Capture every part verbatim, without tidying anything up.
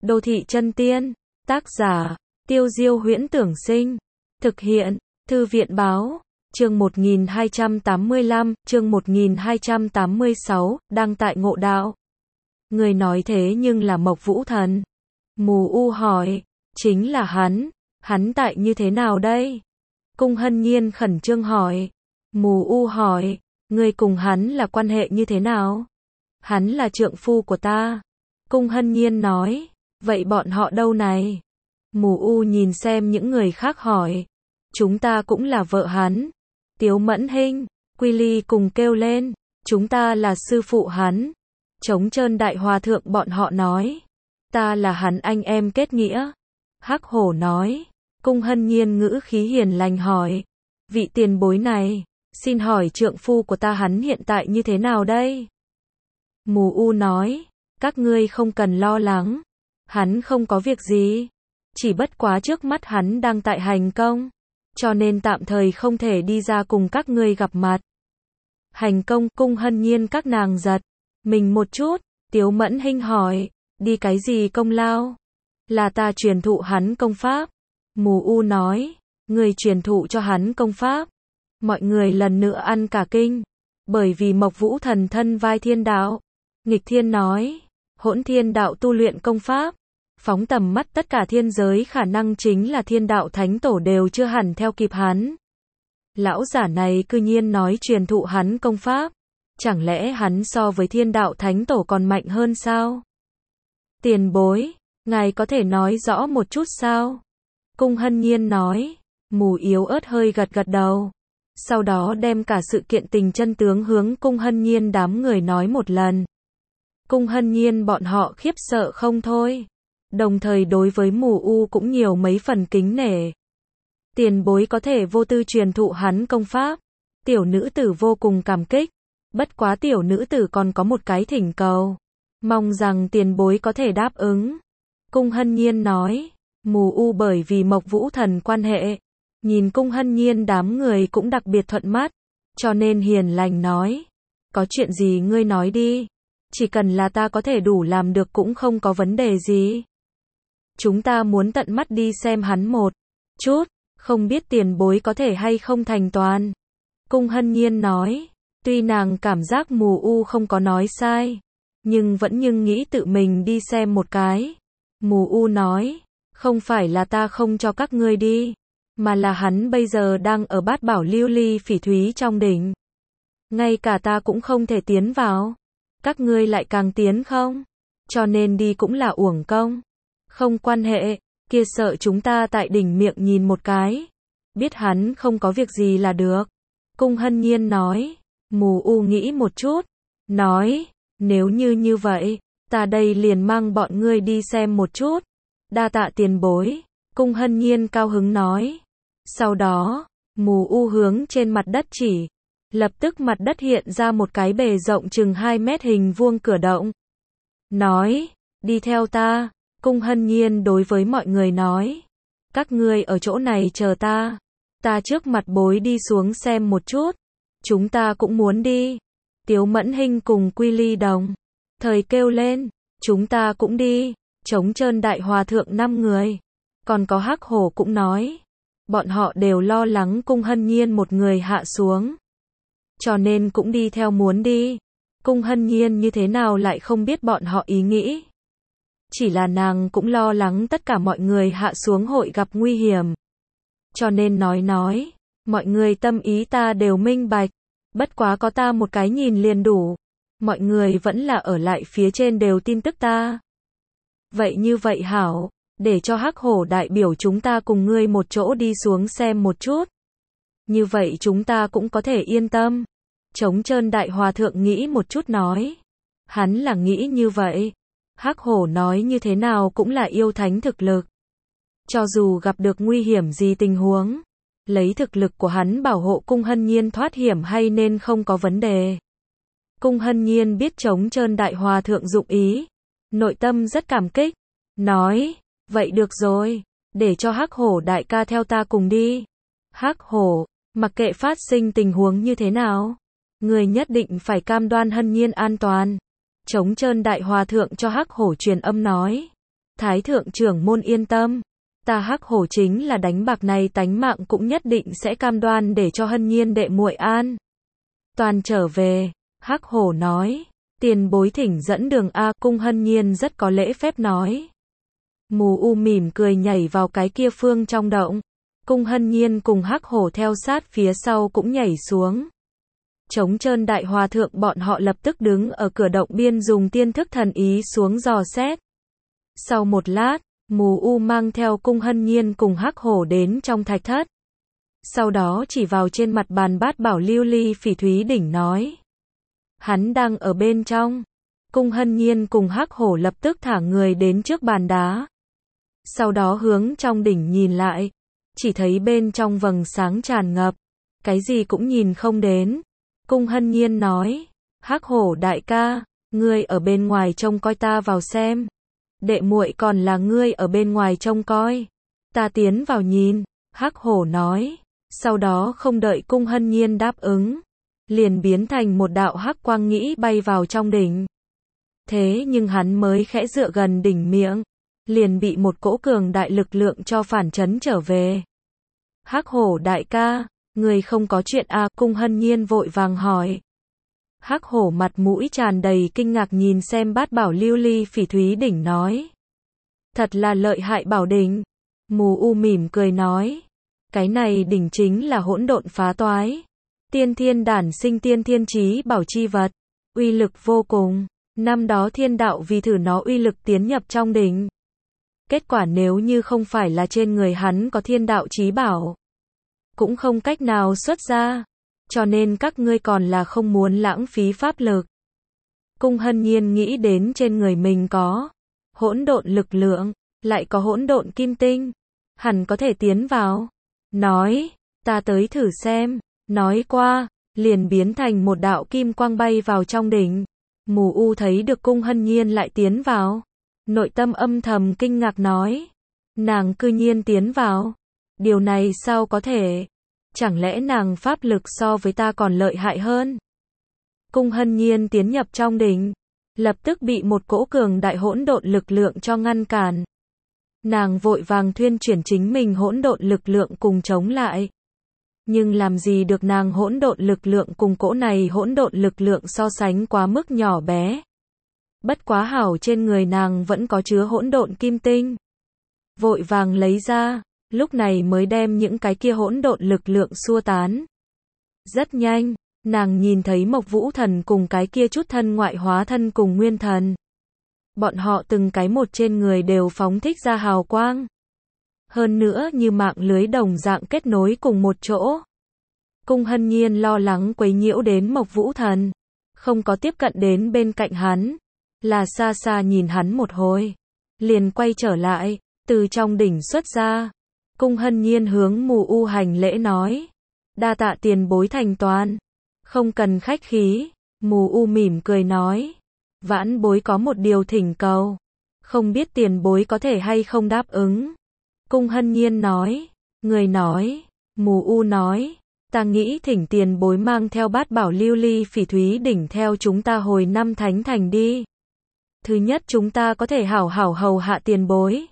Đô thị chân tiên, tác giả, Tiêu Diêu Huyễn Tưởng Sinh, thực hiện, Thư viện Báo, chương một nghìn hai trăm tám mươi lăm, chương một nghìn hai trăm tám mươi sáu, đăng tại Ngộ Đạo. Người nói thế nhưng là Mộc Vũ Thần. Mù U hỏi, chính là hắn, hắn tại như thế nào đây? Cung Hân Nhiên khẩn trương hỏi. Mù U hỏi, người cùng hắn là quan hệ như thế nào? Hắn là trượng phu của ta. Cung Hân Nhiên nói, vậy bọn họ đâu này? Mù U nhìn xem những người khác hỏi, chúng ta cũng là vợ hắn. Tiếu Mẫn Hinh, Quy Ly cùng kêu lên, chúng ta là sư phụ hắn. Trống Trơn Đại Hòa Thượng bọn họ nói, ta là hắn anh em kết nghĩa. Hắc Hổ nói. Cung Hân Nhiên ngữ khí hiền lành hỏi, vị tiền bối này, xin hỏi trượng phu của ta hắn hiện tại như thế nào đây? Mù U nói, các ngươi không cần lo lắng, hắn không có việc gì, chỉ bất quá trước mắt hắn đang tại hành công, cho nên tạm thời không thể đi ra cùng các ngươi gặp mặt. Hành công? Cung Hân Nhiên các nàng giật mình một chút. Tiếu Mẫn Hinh hỏi, đi cái gì công lao? Là ta truyền thụ hắn công pháp. Mù U nói, người truyền thụ cho hắn công pháp. Mọi người lần nữa ăn cả kinh, bởi vì Mộc Vũ Thần thân vai thiên đạo. Nghịch Thiên nói, hỗn thiên đạo tu luyện công pháp, phóng tầm mắt tất cả thiên giới khả năng chính là thiên đạo thánh tổ đều chưa hẳn theo kịp hắn. Lão giả này cư nhiên nói truyền thụ hắn công pháp, chẳng lẽ hắn so với thiên đạo thánh tổ còn mạnh hơn sao? Tiền bối, ngài có thể nói rõ một chút sao? Cung Hân Nhiên nói. Mù yếu ớt hơi gật gật đầu, sau đó đem cả sự kiện tình chân tướng hướng Cung Hân Nhiên đám người nói một lần. Cung Hân Nhiên bọn họ khiếp sợ không thôi, đồng thời đối với Mù U cũng nhiều mấy phần kính nể. Tiền bối có thể vô tư truyền thụ hắn công pháp, tiểu nữ tử vô cùng cảm kích, bất quá tiểu nữ tử còn có một cái thỉnh cầu, mong rằng tiền bối có thể đáp ứng. Cung Hân Nhiên nói. Mù U bởi vì Mộc Vũ Thần quan hệ, nhìn Cung Hân Nhiên đám người cũng đặc biệt thuận mắt, cho nên hiền lành nói, có chuyện gì ngươi nói đi, chỉ cần là ta có thể đủ làm được cũng không có vấn đề gì. Chúng ta muốn tận mắt đi xem hắn một chút, không biết tiền bối có thể hay không thành toàn. Cung Hân Nhiên nói, tuy nàng cảm giác Mù U không có nói sai, nhưng vẫn nhưng nghĩ tự mình đi xem một cái. Mù U nói, không phải là ta không cho các ngươi đi, mà là hắn bây giờ đang ở Bát Bảo Lưu Ly Phỉ Thúy trong đỉnh. Ngay cả ta cũng không thể tiến vào, các ngươi lại càng tiến không, cho nên đi cũng là uổng công. Không quan hệ, kia sợ chúng ta tại đỉnh miệng nhìn một cái, biết hắn không có việc gì là được. Cung Hân Nhiên nói. Mù U nghĩ một chút, nói, nếu như như vậy, ta đây liền mang bọn ngươi đi xem một chút. Đa tạ tiền bối. Cung Hân Nhiên cao hứng nói. Sau đó, Mù U hướng trên mặt đất chỉ, lập tức mặt đất hiện ra một cái bề rộng chừng hai mét hình vuông cửa động. Nói, đi theo ta. Cung Hân Nhiên đối với mọi người nói, các ngươi ở chỗ này chờ ta, ta trước mặt bối đi xuống xem một chút. Chúng ta cũng muốn đi. Tiếu Mẫn Hinh cùng Quy Ly đồng thời kêu lên, chúng ta cũng đi. Trống Trơn Đại Hòa Thượng năm người, còn có Hắc Hổ cũng nói, bọn họ đều lo lắng Cung Hân Nhiên một người hạ xuống, cho nên cũng đi theo muốn đi. Cung Hân Nhiên như thế nào lại không biết bọn họ ý nghĩ, chỉ là nàng cũng lo lắng tất cả mọi người hạ xuống hội gặp nguy hiểm, cho nên nói nói, mọi người tâm ý ta đều minh bạch, bất quá có ta một cái nhìn liền đủ, mọi người vẫn là ở lại phía trên đều tin tức ta. Vậy như vậy hảo, để cho Hắc Hổ đại biểu chúng ta cùng ngươi một chỗ đi xuống xem một chút. Như vậy chúng ta cũng có thể yên tâm. Trống Trơn Đại Hòa Thượng nghĩ một chút nói. Hắn là nghĩ như vậy. Hắc Hổ nói như thế nào cũng là yêu thánh thực lực. Cho dù gặp được nguy hiểm gì tình huống, lấy thực lực của hắn bảo hộ Cung Hân Nhiên thoát hiểm hay nên không có vấn đề. Cung Hân Nhiên biết Trống Trơn Đại Hòa Thượng dụng ý, nội tâm rất cảm kích, nói, vậy được rồi, để cho Hắc Hổ đại ca theo ta cùng đi. Hắc Hổ, mặc kệ phát sinh tình huống như thế nào, người nhất định phải cam đoan Hân Nhiên an toàn. Trống Trơn Đại Hòa Thượng cho Hắc Hổ truyền âm nói. Thái thượng trưởng môn yên tâm. Ta Hắc Hổ chính là đánh bạc này tánh mạng cũng nhất định sẽ cam đoan để cho Hân Nhiên đệ muội an toàn trở về. Hắc Hổ nói. Tiền bối thỉnh dẫn đường a. Cung Hân Nhiên rất có lễ phép nói. Mù U mỉm cười nhảy vào cái kia phương trong động. Cung Hân Nhiên cùng Hắc Hổ theo sát phía sau cũng nhảy xuống. Trống Trơn Đại Hòa Thượng bọn họ lập tức đứng ở cửa động biên dùng tiên thức thần ý xuống dò xét. Sau một lát, Mù U mang theo Cung Hân Nhiên cùng Hắc Hổ đến trong thạch thất. Sau đó chỉ vào trên mặt bàn bát bảo lưu ly phỉ thúy đỉnh nói. Hắn đang ở bên trong. Cung Hân Nhiên cùng Hắc Hổ lập tức thả người đến trước bàn đá. Sau đó hướng trong đỉnh nhìn lại. Chỉ thấy bên trong vầng sáng tràn ngập. Cái gì cũng nhìn không đến. Cung Hân Nhiên nói. Hắc Hổ đại ca, ngươi ở bên ngoài trông coi ta vào xem. Đệ muội còn là ngươi ở bên ngoài trông coi. Ta tiến vào nhìn. Hắc Hổ nói. Sau đó không đợi Cung Hân Nhiên đáp ứng. Liền biến thành một đạo hắc quang nghĩ bay vào trong đỉnh. Thế nhưng hắn mới khẽ dựa gần đỉnh miệng. Liền bị một cỗ cường đại lực lượng cho phản chấn trở về. Hắc Hổ đại ca, người không có chuyện à? Cung Hân Nhiên vội vàng hỏi. Hắc Hổ mặt mũi tràn đầy kinh ngạc nhìn xem bát bảo lưu ly phỉ thúy đỉnh nói. Thật là lợi hại bảo đỉnh. Mù U mỉm cười nói. Cái này đỉnh chính là hỗn độn phá toái. Tiên thiên đản sinh tiên thiên chí bảo chi vật. Uy lực vô cùng. Năm đó thiên đạo vì thử nó uy lực tiến nhập trong đỉnh. Kết quả nếu như không phải là trên người hắn có thiên đạo chí bảo. Cũng không cách nào xuất ra. Cho nên các ngươi còn là không muốn lãng phí pháp lực. Cung Hân Nhiên nghĩ đến trên người mình có hỗn độn lực lượng, lại có hỗn độn kim tinh. Hẳn có thể tiến vào. Nói, ta tới thử xem. Nói qua, liền biến thành một đạo kim quang bay vào trong đỉnh. Mù U thấy được Cung Hân Nhiên lại tiến vào. Nội tâm âm thầm kinh ngạc nói. Nàng cư nhiên tiến vào. Điều này sao có thể? Chẳng lẽ nàng pháp lực so với ta còn lợi hại hơn? Cung Hân Nhiên tiến nhập trong đỉnh. Lập tức bị một cỗ cường đại hỗn độn lực lượng cho ngăn cản. Nàng vội vàng thuyên chuyển chính mình hỗn độn lực lượng cùng chống lại. Nhưng làm gì được nàng hỗn độn lực lượng cùng cỗ này hỗn độn lực lượng so sánh quá mức nhỏ bé. Bất quá hảo trên người nàng vẫn có chứa hỗn độn kim tinh. Vội vàng lấy ra, lúc này mới đem những cái kia hỗn độn lực lượng xua tán. Rất nhanh, nàng nhìn thấy Mộc Vũ Thần cùng cái kia chút thân ngoại hóa thân cùng nguyên thần. Bọn họ từng cái một trên người đều phóng thích ra hào quang. Hơn nữa như mạng lưới đồng dạng kết nối cùng một chỗ. Cung Hân Nhiên lo lắng quấy nhiễu đến Mộc Vũ Thần. Không có tiếp cận đến bên cạnh hắn. Là xa xa nhìn hắn một hồi. Liền quay trở lại, từ trong đỉnh xuất ra. Cung Hân Nhiên hướng Mù U hành lễ nói. Đa tạ tiền bối thành toàn. Không cần khách khí. Mù U mỉm cười nói. Vãn bối có một điều thỉnh cầu. Không biết tiền bối có thể hay không đáp ứng. Cung Hân Nhiên nói. Người nói. Mù U nói. Ta nghĩ thỉnh tiền bối mang theo bát bảo lưu ly phỉ thúy đỉnh theo chúng ta hồi năm thánh thành đi. Thứ nhất chúng ta có thể hảo hảo hầu hạ tiền bối.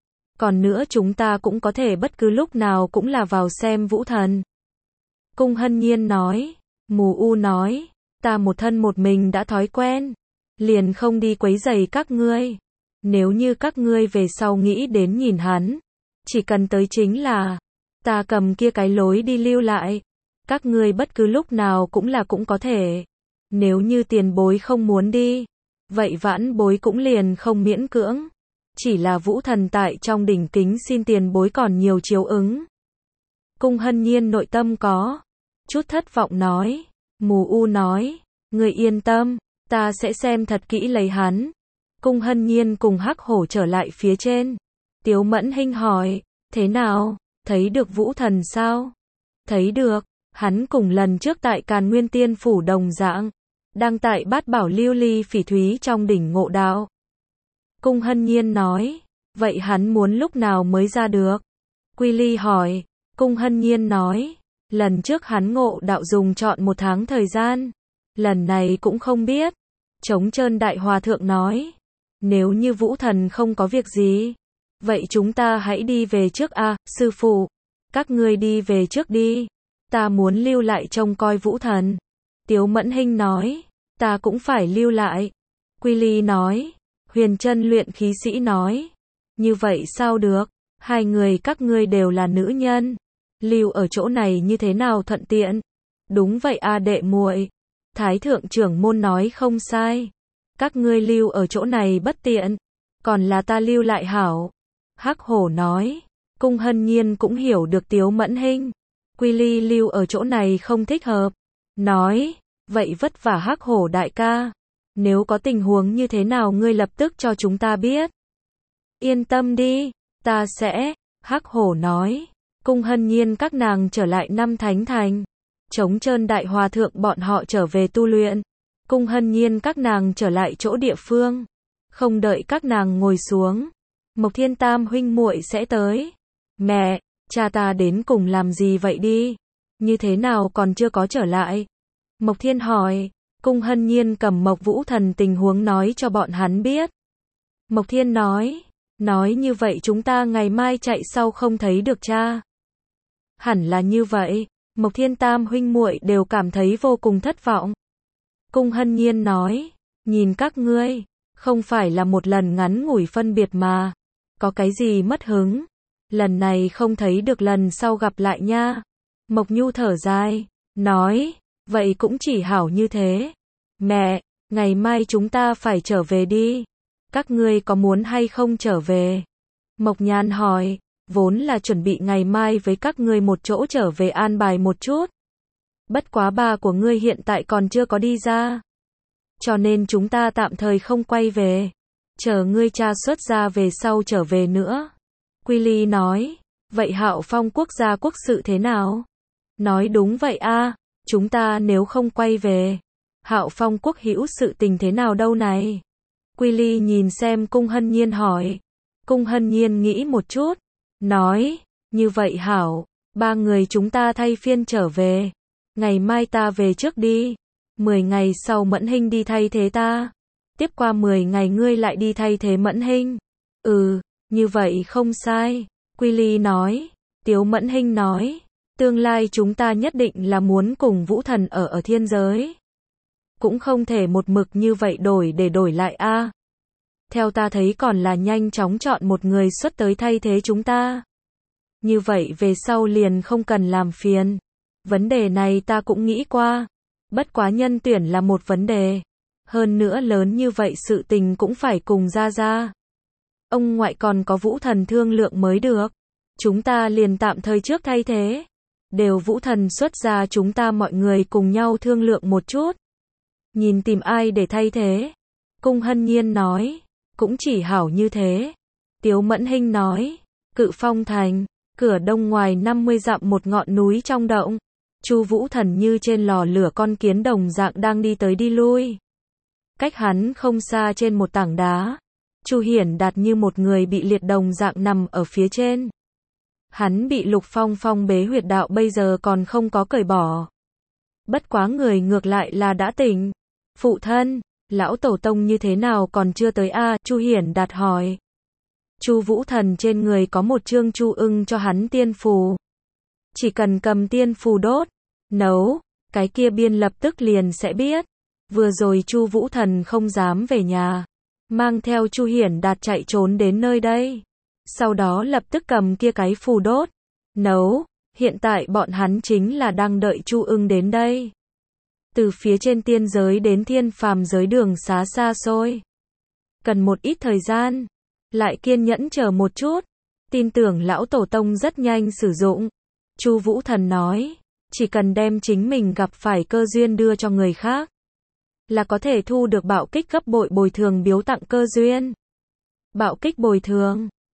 Còn nữa chúng ta cũng có thể bất cứ lúc nào cũng là vào xem Vũ Thần. Cung Hân Nhiên nói. Mù U nói. Ta một thân một mình đã thói quen. Liền không đi quấy rầy các ngươi. Nếu như các ngươi về sau nghĩ đến nhìn hắn. Chỉ cần tới chính là. Ta cầm kia cái lối đi lưu lại. Các ngươi bất cứ lúc nào cũng là cũng có thể. Nếu như tiền bối không muốn đi. Vậy vãn bối cũng liền không miễn cưỡng. Chỉ là Vũ Thần tại trong đỉnh kính xin tiền bối còn nhiều chiếu ứng. Cung Hân Nhiên nội tâm có chút thất vọng nói. Mù U nói. Người yên tâm. Ta sẽ xem thật kỹ lấy hắn. Cung Hân Nhiên cùng Hắc Hổ trở lại phía trên. Tiếu Mẫn Hinh hỏi. Thế nào? Thấy được Vũ Thần sao? Thấy được. Hắn cùng lần trước tại Càn Nguyên Tiên Phủ đồng dạng. Đang tại bát bảo lưu ly phỉ thúy trong đỉnh ngộ đạo. Cung Hân Nhiên nói. Vậy hắn muốn lúc nào mới ra được? Quy Ly hỏi. Cung Hân Nhiên nói. Lần trước hắn ngộ đạo dùng trọn một tháng thời gian. Lần này cũng không biết. Trống Trơn Đại Hòa Thượng nói. Nếu như Vũ Thần không có việc gì, vậy chúng ta hãy đi về trước a, sư phụ. Các ngươi đi về trước đi. Ta muốn lưu lại trông coi Vũ Thần. Tiếu Mẫn Hinh nói. Ta cũng phải lưu lại. Quy Ly nói. Huyền Chân luyện khí sĩ nói. Như vậy sao được? Hai người các ngươi đều là nữ nhân. Lưu ở chỗ này như thế nào thuận tiện? Đúng vậy a đệ muội. Thái thượng trưởng môn nói không sai. Các ngươi lưu ở chỗ này bất tiện. Còn là ta lưu lại hảo. Hắc Hổ nói. Cung Hân Nhiên cũng hiểu được Tiếu Mẫn Hinh. Quy Ly lưu ở chỗ này không thích hợp. Nói. Vậy vất vả Hắc Hổ đại ca. Nếu có tình huống như thế nào ngươi lập tức cho chúng ta biết. Yên tâm đi. Ta sẽ. Hắc Hổ nói. Cung Hân Nhiên các nàng trở lại Năm Thánh Thành. Trống Trơn đại hòa thượng bọn họ trở về tu luyện. Cung Hân Nhiên các nàng trở lại chỗ địa phương. Không đợi các nàng ngồi xuống. Mộc Thiên Tam huynh muội sẽ tới. Mẹ, cha ta đến cùng làm gì vậy đi? Như thế nào còn chưa có trở lại? Mộc Thiên hỏi. Cung Hân Nhiên cầm Mộc Vũ Thần tình huống nói cho bọn hắn biết. Mộc Thiên nói. Nói như vậy chúng ta ngày mai chạy sau không thấy được cha. Hẳn là như vậy. Mộc Thiên Tam huynh muội đều cảm thấy vô cùng thất vọng. Cung Hân Nhiên nói. Nhìn các ngươi. Không phải là một lần ngắn ngủi phân biệt mà. Có cái gì mất hứng. Lần này không thấy được lần sau gặp lại nha. Mộc Nhu thở dài. Nói. Vậy cũng chỉ hảo như thế. Mẹ, ngày mai chúng ta phải trở về đi. Các ngươi có muốn hay không trở về? Mộc Nhan hỏi. Vốn là chuẩn bị ngày mai với các ngươi một chỗ trở về an bài một chút. Bất quá ba của ngươi hiện tại còn chưa có đi ra. Cho nên chúng ta tạm thời không quay về. Chờ ngươi cha xuất ra về sau trở về nữa. Quy Ly nói. Vậy Hạo Phong quốc gia quốc sự thế nào? Nói đúng vậy a, chúng ta nếu không quay về. Hạo Phong quốc hữu sự tình thế nào đâu này? Quy Ly nhìn xem Cung Hân Nhiên hỏi. Cung Hân Nhiên nghĩ một chút. Nói. Như vậy hảo. Ba người chúng ta thay phiên trở về. Ngày mai ta về trước đi. Mười ngày sau Mẫn Hinh đi thay thế ta. Tiếp qua mười ngày ngươi lại đi thay thế Mẫn Hinh. Ừ, như vậy không sai. Quy Ly nói. Tiếu Mẫn Hinh nói. Tương lai chúng ta nhất định là muốn cùng Vũ Thần ở ở thiên giới. Cũng không thể một mực như vậy đổi để đổi lại a. Theo ta thấy còn là nhanh chóng chọn một người xuất tới thay thế chúng ta. Như vậy về sau liền không cần làm phiền. Vấn đề này ta cũng nghĩ qua. Bất quá nhân tuyển là một vấn đề. Hơn nữa lớn như vậy sự tình cũng phải cùng ra ra. Ông ngoại còn có Vũ Thần thương lượng mới được. Chúng ta liền tạm thời trước thay thế. Đều Vũ Thần xuất ra chúng ta mọi người cùng nhau thương lượng một chút. Nhìn tìm ai để thay thế. Cung Hân Nhiên nói. Cũng chỉ hảo như thế. Tiếu Mẫn Hinh nói. Cự Phong Thành. Cửa đông ngoài năm mươi dặm một ngọn núi trong động. Chu Vũ Thần như trên lò lửa con kiến đồng dạng đang đi tới đi lui. Cách hắn không xa trên một tảng đá. Chu Hiển Đạt như một người bị liệt đồng dạng nằm ở phía trên. Hắn bị Lục Phong phong bế huyệt đạo bây giờ còn không có cởi bỏ. Bất quá người ngược lại là đã tỉnh. Phụ thân, lão tổ tông như thế nào còn chưa tới a? Chu Hiển Đạt hỏi. Chu Vũ Thần trên người có một chương Chu ưng cho hắn tiên phù. Chỉ cần cầm tiên phù đốt, nấu, cái kia biên lập tức liền sẽ biết. Vừa rồi Chu Vũ Thần không dám về nhà, mang theo Chu Hiển Đạt chạy trốn đến nơi đây. Sau đó lập tức cầm kia cái phù đốt, nấu, hiện tại bọn hắn chính là đang đợi Chu ưng đến đây. Từ phía trên tiên giới đến thiên phàm giới đường xá xa xôi. Cần một ít thời gian, lại kiên nhẫn chờ một chút, tin tưởng lão tổ tông rất nhanh sử dụng. Chu Vũ Thần nói, chỉ cần đem chính mình gặp phải cơ duyên đưa cho người khác, là có thể thu được bạo kích gấp bội bồi thường biếu tặng cơ duyên. Bạo kích bồi thường.